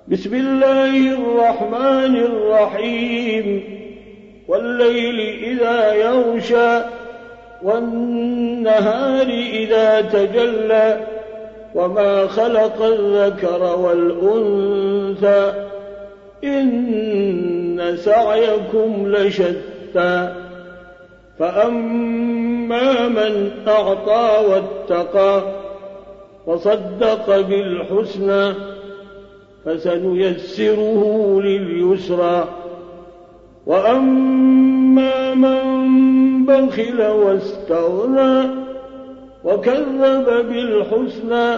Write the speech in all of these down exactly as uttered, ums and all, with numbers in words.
بسم الله الرحمن الرحيم والليل إذا يغشى والنهار إذا تجلى وما خلق الذكر والأنثى إن سعيكم لشتى فأما من أعطى واتقى وصدق بالحسنى فسنيسره لليسرى وأما من بخل واستغنى وكذب بالحسنى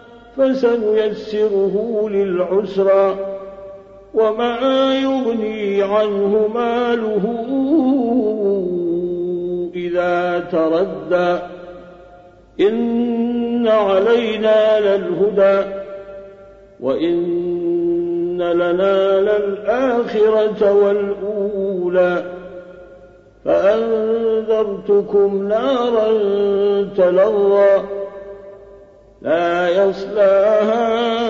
فسنيسره للعسرى وما يغني عنه ماله إذا تردى إن علينا للهدى وإن لنا للآخرة والأولى فأنذرتكم نارا تلظى لا يصلاها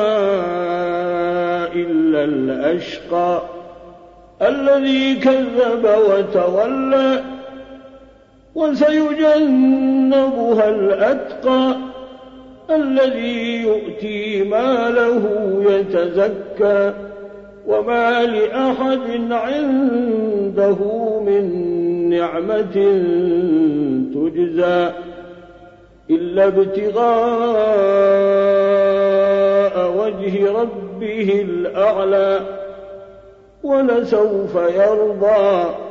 إلا الأشقى الذي كذب وتولى وسيجنبها الأتقى الذي يؤتي ماله يتزكى وما لأحد عنده من نعمة تجزى إلا ابتغاء وجه ربه الأعلى ولسوف يرضى